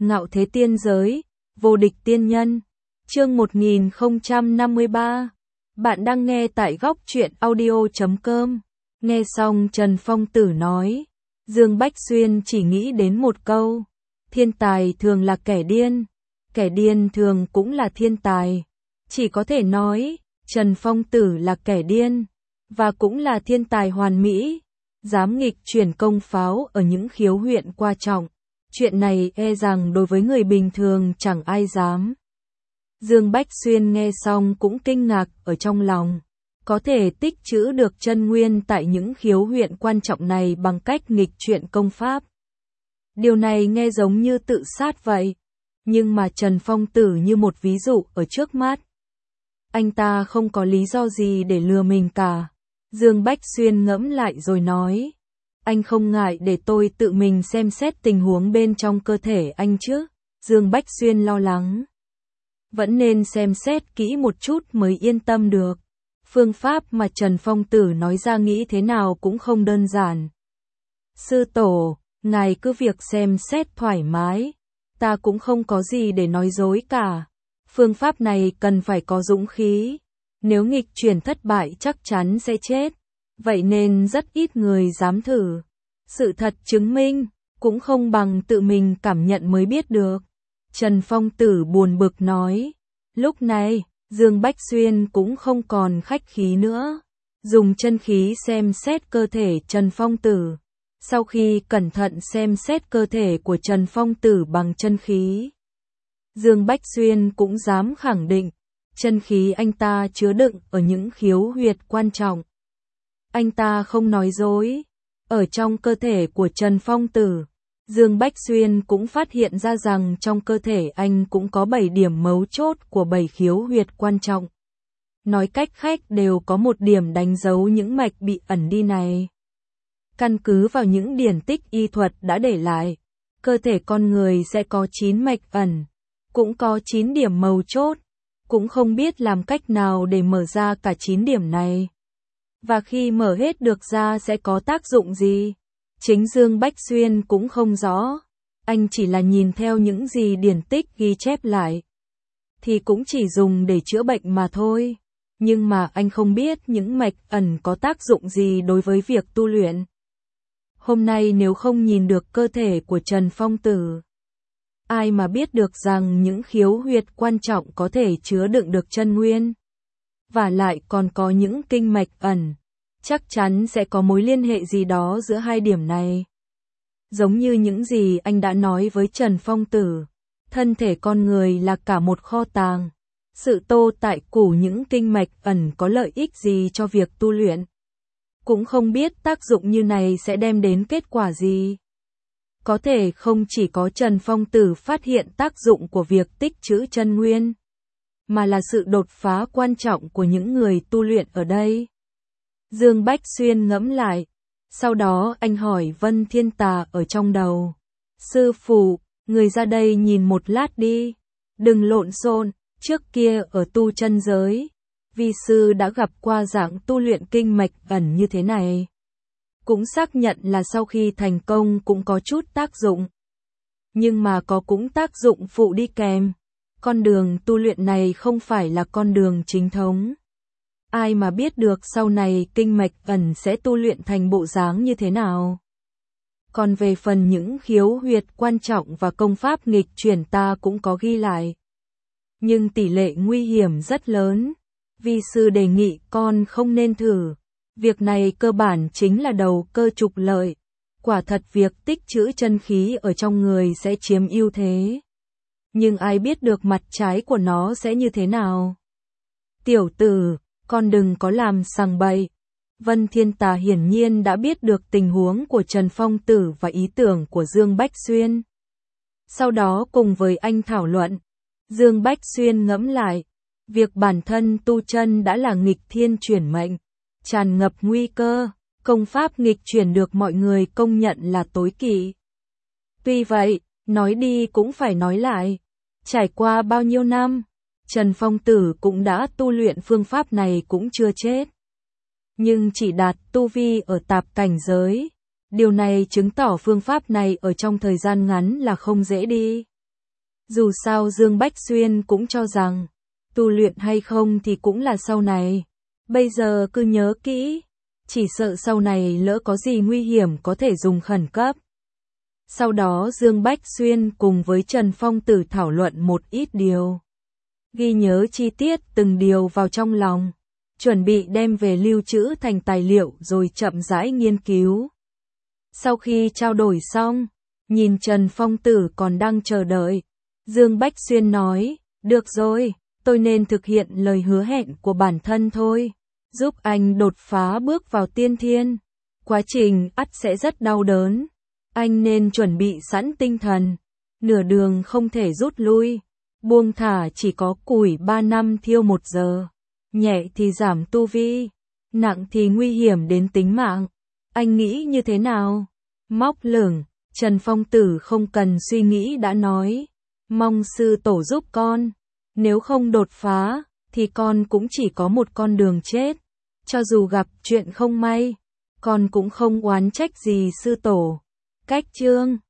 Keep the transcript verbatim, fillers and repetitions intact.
Ngạo thế tiên giới, vô địch tiên nhân. Chương một nghìn không trăm năm mươi ba. Bạn đang nghe tại góc truyện audio chấm com. Nghe xong Trần Phong Tử nói, Dương Bách Xuyên chỉ nghĩ đến một câu, thiên tài thường là kẻ điên, kẻ điên thường cũng là thiên tài. Chỉ có thể nói, Trần Phong Tử là kẻ điên, và cũng là thiên tài hoàn mỹ, dám nghịch chuyển công pháo ở những khiếu huyện quan trọng. Chuyện này e rằng đối với người bình thường chẳng ai dám. Dương Bách Xuyên nghe xong cũng kinh ngạc ở trong lòng. Có thể tích trữ được chân nguyên tại những khiếu huyện quan trọng này bằng cách nghịch chuyển công pháp. Điều này nghe giống như tự sát vậy. Nhưng mà Trần Phong Tử như một ví dụ ở trước mắt. Anh ta không có lý do gì để lừa mình cả. Dương Bách Xuyên ngẫm lại rồi nói. Anh không ngại để tôi tự mình xem xét tình huống bên trong cơ thể anh chứ? Dương Bách Xuyên lo lắng. Vẫn nên xem xét kỹ một chút mới yên tâm được. Phương pháp mà Trần Phong Tử nói ra nghĩ thế nào cũng không đơn giản. Sư tổ, ngài cứ việc xem xét thoải mái. Ta cũng không có gì để nói dối cả. Phương pháp này cần phải có dũng khí. Nếu nghịch chuyển thất bại chắc chắn sẽ chết. Vậy nên rất ít người dám thử. Sự thật chứng minh, cũng không bằng tự mình cảm nhận mới biết được. Trần Phong Tử buồn bực nói. Lúc này, Dương Bách Xuyên cũng không còn khách khí nữa. Dùng chân khí xem xét cơ thể Trần Phong Tử. Sau khi cẩn thận xem xét cơ thể của Trần Phong Tử bằng chân khí, Dương Bách Xuyên cũng dám khẳng định, chân khí anh ta chứa đựng ở những khiếu huyệt quan trọng. Anh ta không nói dối. Ở trong cơ thể của Trần Phong Tử, Dương Bách Xuyên cũng phát hiện ra rằng trong cơ thể anh cũng có bảy điểm mấu chốt của bảy khiếu huyệt quan trọng. Nói cách khác đều có một điểm đánh dấu những mạch bị ẩn đi này. Căn cứ vào những điển tích y thuật đã để lại, cơ thể con người sẽ có chín mạch ẩn, cũng có chín điểm mấu chốt, cũng không biết làm cách nào để mở ra cả chín điểm này. Và khi mở hết được ra sẽ có tác dụng gì? Chính Dương Bách Xuyên cũng không rõ. Anh chỉ là nhìn theo những gì điển tích ghi chép lại. Thì cũng chỉ dùng để chữa bệnh mà thôi. Nhưng mà anh không biết những mạch ẩn có tác dụng gì đối với việc tu luyện. Hôm nay nếu không nhìn được cơ thể của Trần Phong Tử, ai mà biết được rằng những khiếu huyệt quan trọng có thể chứa đựng được chân nguyên. Và lại còn có những kinh mạch ẩn, chắc chắn sẽ có mối liên hệ gì đó giữa hai điểm này. Giống như những gì anh đã nói với Trần Phong Tử, thân thể con người là cả một kho tàng. Sự tô tại củ những kinh mạch ẩn có lợi ích gì cho việc tu luyện. Cũng không biết tác dụng như này sẽ đem đến kết quả gì. Có thể không chỉ có Trần Phong Tử phát hiện tác dụng của việc tích trữ chân nguyên, mà là sự đột phá quan trọng của những người tu luyện ở đây. Dương Bách Xuyên ngẫm lại. Sau đó anh hỏi Vân Thiên Tà ở trong đầu. Sư phụ, người ra đây nhìn một lát đi. Đừng lộn xộn, trước kia ở tu chân giới, vi sư đã gặp qua dạng tu luyện kinh mạch ẩn như thế này. Cũng xác nhận là sau khi thành công cũng có chút tác dụng. Nhưng mà có cũng tác dụng phụ đi kèm. Con đường tu luyện này không phải là con đường chính thống. Ai mà biết được sau này kinh mạch ẩn sẽ tu luyện thành bộ dáng như thế nào. Còn về phần những khiếu huyệt quan trọng và công pháp nghịch chuyển ta cũng có ghi lại. Nhưng tỷ lệ nguy hiểm rất lớn. Vi sư đề nghị con không nên thử. Việc này cơ bản chính là đầu cơ trục lợi. Quả thật việc tích trữ chân khí ở trong người sẽ chiếm ưu thế. Nhưng ai biết được mặt trái của nó sẽ như thế nào? Tiểu tử, con đừng có làm sằng bậy. Vân Thiên Tà hiển nhiên đã biết được tình huống của Trần Phong Tử và ý tưởng của Dương Bách Xuyên. Sau đó cùng với anh thảo luận, Dương Bách Xuyên ngẫm lại, việc bản thân tu chân đã là nghịch thiên chuyển mệnh, tràn ngập nguy cơ, công pháp nghịch chuyển được mọi người công nhận là tối kỵ. Tuy vậy, nói đi cũng phải nói lại, trải qua bao nhiêu năm, Trần Phong Tử cũng đã tu luyện phương pháp này cũng chưa chết. Nhưng chỉ đạt tu vi ở tạp cảnh giới. Điều này chứng tỏ phương pháp này ở trong thời gian ngắn là không dễ đi. Dù sao Dương Bách Xuyên cũng cho rằng, tu luyện hay không thì cũng là sau này. Bây giờ cứ nhớ kỹ, chỉ sợ sau này lỡ có gì nguy hiểm có thể dùng khẩn cấp. Sau đó Dương Bách Xuyên cùng với Trần Phong Tử thảo luận một ít điều. Ghi nhớ chi tiết từng điều vào trong lòng, chuẩn bị đem về lưu trữ thành tài liệu rồi chậm rãi nghiên cứu. Sau khi trao đổi xong, nhìn Trần Phong Tử còn đang chờ đợi, Dương Bách Xuyên nói, được rồi, tôi nên thực hiện lời hứa hẹn của bản thân thôi, giúp anh đột phá bước vào tiên thiên. Quá trình ắt sẽ rất đau đớn, anh nên chuẩn bị sẵn tinh thần, nửa đường không thể rút lui, buông thả chỉ có củi ba năm thiêu một giờ, nhẹ thì giảm tu vi, nặng thì nguy hiểm đến tính mạng. Anh nghĩ như thế nào? Móc lửng, Trần Phong Tử không cần suy nghĩ đã nói, mong sư tổ giúp con, nếu không đột phá, thì con cũng chỉ có một con đường chết, cho dù gặp chuyện không may, con cũng không oán trách gì sư tổ. Cách chương